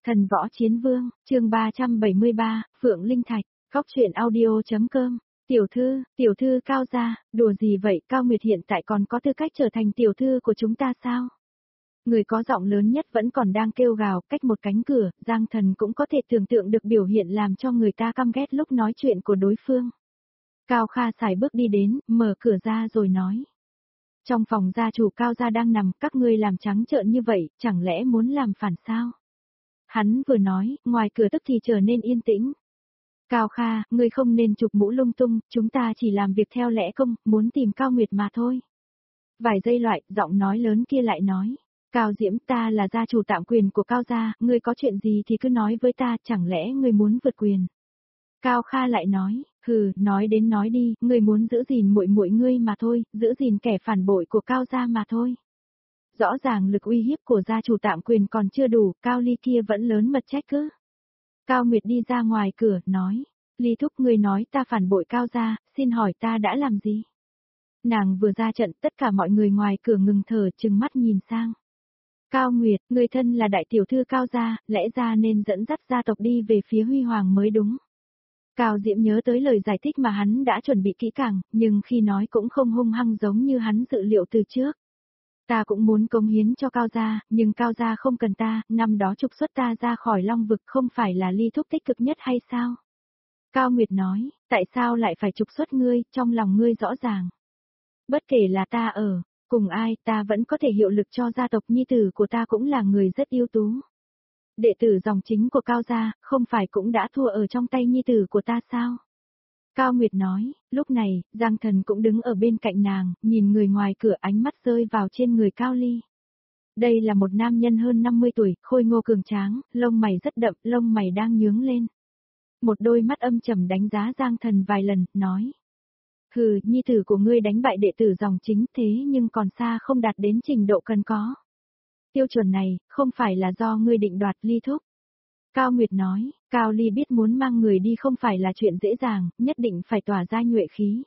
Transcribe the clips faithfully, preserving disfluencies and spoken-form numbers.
Thần võ chiến vương, chương ba trăm bảy mươi ba, Phượng Linh Thạch, Góc truyện audio.com. Tiểu thư, tiểu thư Cao gia, đùa gì vậy, Cao Nguyệt hiện tại còn có tư cách trở thành tiểu thư của chúng ta sao? Người có giọng lớn nhất vẫn còn đang kêu gào, cách một cánh cửa, Giang Thần cũng có thể tưởng tượng được biểu hiện làm cho người ta căm ghét lúc nói chuyện của đối phương. Cao Kha sải bước đi đến, mở cửa ra rồi nói. Trong phòng gia chủ Cao gia đang nằm, các ngươi làm trắng trợn như vậy, chẳng lẽ muốn làm phản sao? Hắn vừa nói, ngoài cửa tức thì trở nên yên tĩnh. Cao Kha, ngươi không nên chụp mũ lung tung, chúng ta chỉ làm việc theo lẽ công, muốn tìm Cao Nguyệt mà thôi. Vài giây loại, giọng nói lớn kia lại nói. Cao Diễm, ta là gia chủ tạm quyền của Cao gia, ngươi có chuyện gì thì cứ nói với ta, chẳng lẽ ngươi muốn vượt quyền? Cao Kha lại nói, hừ, nói đến nói đi, ngươi muốn giữ gìn muội muội ngươi mà thôi, giữ gìn kẻ phản bội của Cao gia mà thôi. Rõ ràng lực uy hiếp của gia chủ tạm quyền còn chưa đủ, Cao Ly kia vẫn lớn mật trách cứ. Cao Nguyệt đi ra ngoài cửa, nói, Ly thúc, ngươi nói ta phản bội Cao gia, xin hỏi ta đã làm gì? Nàng vừa ra trận, tất cả mọi người ngoài cửa ngừng thở, trừng mắt nhìn sang. Cao Nguyệt, người thân là đại tiểu thư Cao gia, lẽ ra nên dẫn dắt gia tộc đi về phía huy hoàng mới đúng. Cao Diễm nhớ tới lời giải thích mà hắn đã chuẩn bị kỹ càng, nhưng khi nói cũng không hung hăng giống như hắn dự liệu từ trước. Ta cũng muốn cống hiến cho Cao gia, nhưng Cao gia không cần ta, năm đó trục xuất ta ra khỏi Long vực không phải là Ly thúc tích cực nhất hay sao? Cao Nguyệt nói, tại sao lại phải trục xuất ngươi, trong lòng ngươi rõ ràng. Bất kể là ta ở, cùng ai, ta vẫn có thể hiệu lực cho gia tộc, nhi tử của ta cũng là người rất ưu tú. Đệ tử dòng chính của Cao gia, không phải cũng đã thua ở trong tay nhi tử của ta sao? Cao Nguyệt nói, lúc này, Giang Thần cũng đứng ở bên cạnh nàng, nhìn người ngoài cửa, ánh mắt rơi vào trên người Cao Ly. Đây là một nam nhân hơn năm mươi tuổi, khôi ngô cường tráng, lông mày rất đậm, lông mày đang nhướng lên. Một đôi mắt âm trầm đánh giá Giang Thần vài lần, nói. Hừ, nhi tử của ngươi đánh bại đệ tử dòng chính thế nhưng còn xa không đạt đến trình độ cần có. Tiêu chuẩn này, không phải là do ngươi định đoạt, Ly thúc. Cao Nguyệt nói, Cao Ly biết muốn mang người đi không phải là chuyện dễ dàng, nhất định phải tỏa ra nhuệ khí.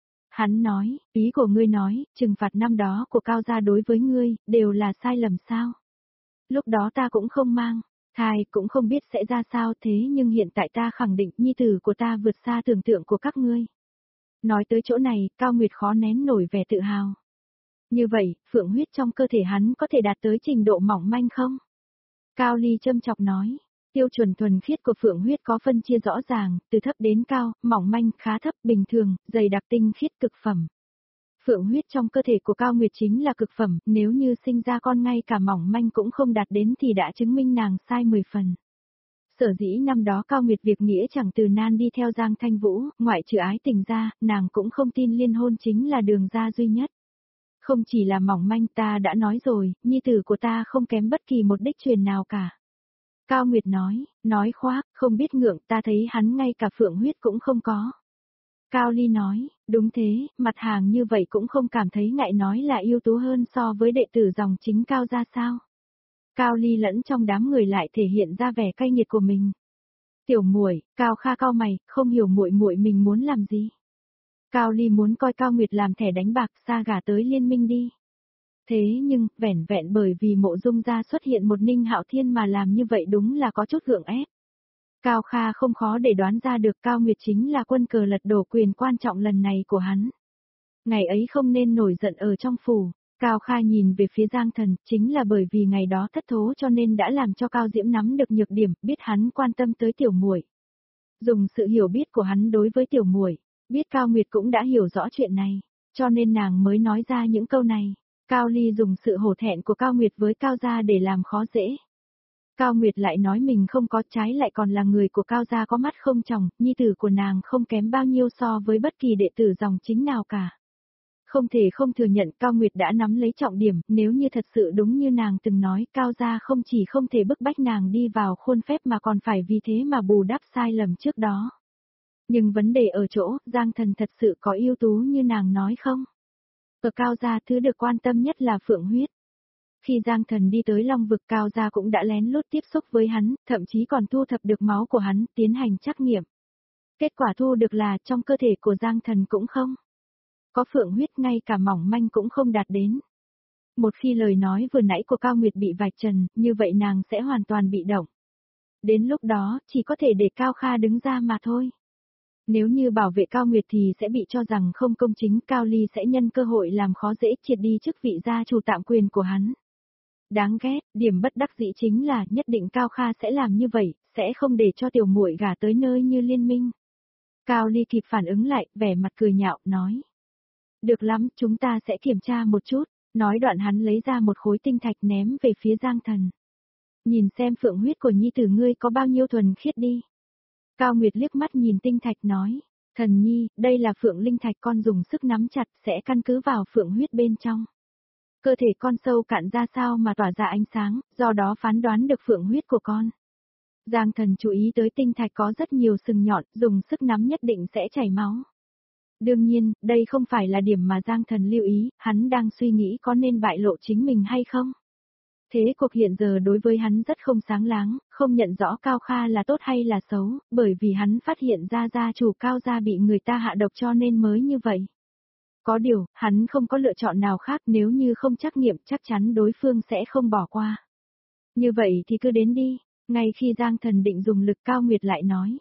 Hắn nói, ý của ngươi nói, trừng phạt năm đó của Cao gia đối với ngươi, đều là sai lầm sao? Lúc đó ta cũng không mang, thai cũng không biết sẽ ra sao, thế nhưng hiện tại ta khẳng định nhi tử của ta vượt xa tưởng tượng của các ngươi. Nói tới chỗ này, Cao Nguyệt khó nén nổi vẻ tự hào. Như vậy, phượng huyết trong cơ thể hắn có thể đạt tới trình độ mỏng manh không? Cao Ly châm chọc nói. Tiêu chuẩn thuần khiết của phượng huyết có phân chia rõ ràng, từ thấp đến cao, mỏng manh, khá thấp, bình thường, dày đặc, tinh khiết, cực phẩm. Phượng huyết trong cơ thể của Cao Nguyệt chính là cực phẩm, nếu như sinh ra con ngay cả mỏng manh cũng không đạt đến thì đã chứng minh nàng sai mười phần. Sở dĩ năm đó Cao Nguyệt việc nghĩa chẳng từ nan đi theo Giang Thanh Vũ, ngoại trừ ái tình ra, nàng cũng không tin liên hôn chính là đường ra duy nhất. Không chỉ là mỏng manh, ta đã nói rồi, nhi tử của ta không kém bất kỳ một đích truyền nào cả. Cao Nguyệt nói, nói khoác, không biết ngượng, ta thấy hắn ngay cả phượng huyết cũng không có. Cao Ly nói, đúng thế, mặt hàng như vậy cũng không cảm thấy ngại nói là ưu tú hơn so với đệ tử dòng chính Cao gia sao. Cao Ly lẫn trong đám người lại thể hiện ra vẻ cay nghiệt của mình. Tiểu muội, Cao Kha cau mày, không hiểu muội muội mình muốn làm gì. Cao Ly muốn coi Cao Nguyệt làm thẻ đánh bạc, xa gả tới liên minh đi. Thế nhưng, vẻn vẹn bởi vì Mộ Dung gia xuất hiện một Ninh Hạo Thiên mà làm như vậy đúng là có chút gượng ép. Cao Kha không khó để đoán ra được Cao Nguyệt chính là quân cờ lật đổ quyền quan trọng lần này của hắn. Ngày ấy không nên nổi giận ở trong phủ. Cao Kha nhìn về phía Giang Thần, chính là bởi vì ngày đó thất thố cho nên đã làm cho Cao Diễm nắm được nhược điểm, biết hắn quan tâm tới tiểu muội. Dùng sự hiểu biết của hắn đối với tiểu muội, biết Cao Nguyệt cũng đã hiểu rõ chuyện này, cho nên nàng mới nói ra những câu này. Cao Ly dùng sự hổ thẹn của Cao Nguyệt với Cao gia để làm khó dễ. Cao Nguyệt lại nói mình không có, trái lại còn là người của Cao gia có mắt không tròng, nhi tử của nàng không kém bao nhiêu so với bất kỳ đệ tử dòng chính nào cả. Không thể không thừa nhận Cao Nguyệt đã nắm lấy trọng điểm, nếu như thật sự đúng như nàng từng nói, Cao gia không chỉ không thể bức bách nàng đi vào khuôn phép mà còn phải vì thế mà bù đắp sai lầm trước đó. Nhưng vấn đề ở chỗ, Giang Thần thật sự có ưu tú như nàng nói không? Ở Cao gia thứ được quan tâm nhất là phượng huyết. Khi Giang Thần đi tới Long vực, Cao gia cũng đã lén lút tiếp xúc với hắn, thậm chí còn thu thập được máu của hắn, tiến hành trắc nghiệm. Kết quả thu được là trong cơ thể của Giang Thần cũng không có phượng huyết, ngay cả mỏng manh cũng không đạt đến. Một khi lời nói vừa nãy của Cao Nguyệt bị vạch trần, như vậy nàng sẽ hoàn toàn bị động. Đến lúc đó, chỉ có thể để Cao Kha đứng ra mà thôi. Nếu như bảo vệ Cao Nguyệt thì sẽ bị cho rằng không công chính, Cao Ly sẽ nhân cơ hội làm khó dễ triệt đi chức vị gia chủ tạm quyền của hắn. Đáng ghét, điểm bất đắc dĩ chính là nhất định Cao Kha sẽ làm như vậy, sẽ không để cho tiểu muội gả tới nơi như Liên Minh. Cao Ly kịp phản ứng lại, vẻ mặt cười nhạo, nói. Được lắm, chúng ta sẽ kiểm tra một chút, nói đoạn hắn lấy ra một khối tinh thạch ném về phía Giang Thần. Nhìn xem phượng huyết của nhi tử ngươi có bao nhiêu thuần khiết đi. Cao Nguyệt liếc mắt nhìn tinh thạch nói, thần nhi, đây là phượng linh thạch con dùng sức nắm chặt sẽ căn cứ vào phượng huyết bên trong. Cơ thể con sâu cạn ra sao mà tỏa ra ánh sáng, do đó phán đoán được phượng huyết của con. Giang Thần chú ý tới tinh thạch có rất nhiều sừng nhọn, dùng sức nắm nhất định sẽ chảy máu. Đương nhiên, đây không phải là điểm mà Giang Thần lưu ý, hắn đang suy nghĩ có nên bại lộ chính mình hay không. Thế cuộc hiện giờ đối với hắn rất không sáng láng, không nhận rõ Cao Kha là tốt hay là xấu, bởi vì hắn phát hiện ra gia chủ Cao gia bị người ta hạ độc cho nên mới như vậy. Có điều, hắn không có lựa chọn nào khác, nếu như không trắc nghiệm chắc chắn đối phương sẽ không bỏ qua. Như vậy thì cứ đến đi, ngay khi Giang Thần định dùng lực, Cao Nguyệt lại nói.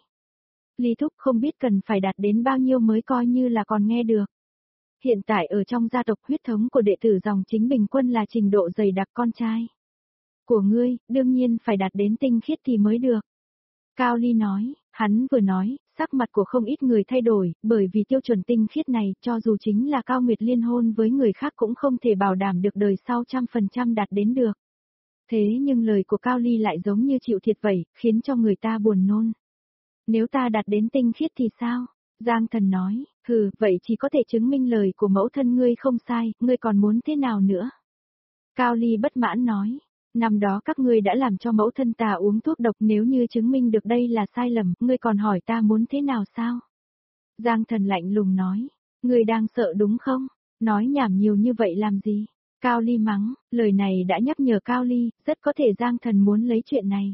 Ly thúc không biết cần phải đạt đến bao nhiêu mới coi như là còn nghe được. Hiện tại ở trong gia tộc huyết thống của đệ tử dòng chính bình quân là trình độ dày đặc con trai. Của ngươi, đương nhiên phải đạt đến tinh khiết thì mới được. Cao Ly nói, hắn vừa nói, sắc mặt của không ít người thay đổi, bởi vì tiêu chuẩn tinh khiết này, cho dù chính là Cao Nguyệt liên hôn với người khác cũng không thể bảo đảm được đời sau trăm phần trăm đạt đến được. Thế nhưng lời của Cao Ly lại giống như chịu thiệt vậy, khiến cho người ta buồn nôn. Nếu ta đạt đến tinh khiết thì sao? Giang Thần nói, hừ, vậy chỉ có thể chứng minh lời của mẫu thân ngươi không sai, ngươi còn muốn thế nào nữa? Cao Ly bất mãn nói, năm đó các ngươi đã làm cho mẫu thân ta uống thuốc độc, nếu như chứng minh được đây là sai lầm, ngươi còn hỏi ta muốn thế nào sao? Giang Thần lạnh lùng nói, ngươi đang sợ đúng không? Nói nhảm nhiều như vậy làm gì? Cao Ly mắng, lời này đã nhắc nhở Cao Ly, rất có thể Giang Thần muốn lấy chuyện này.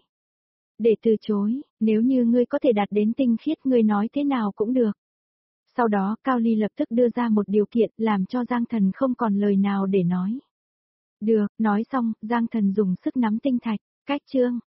Để từ chối, nếu như ngươi có thể đạt đến tinh khiết ngươi nói thế nào cũng được. Sau đó Cao Ly lập tức đưa ra một điều kiện làm cho Giang Thần không còn lời nào để nói. Được, nói xong, Giang Thần dùng sức nắm tinh thạch, cách chương.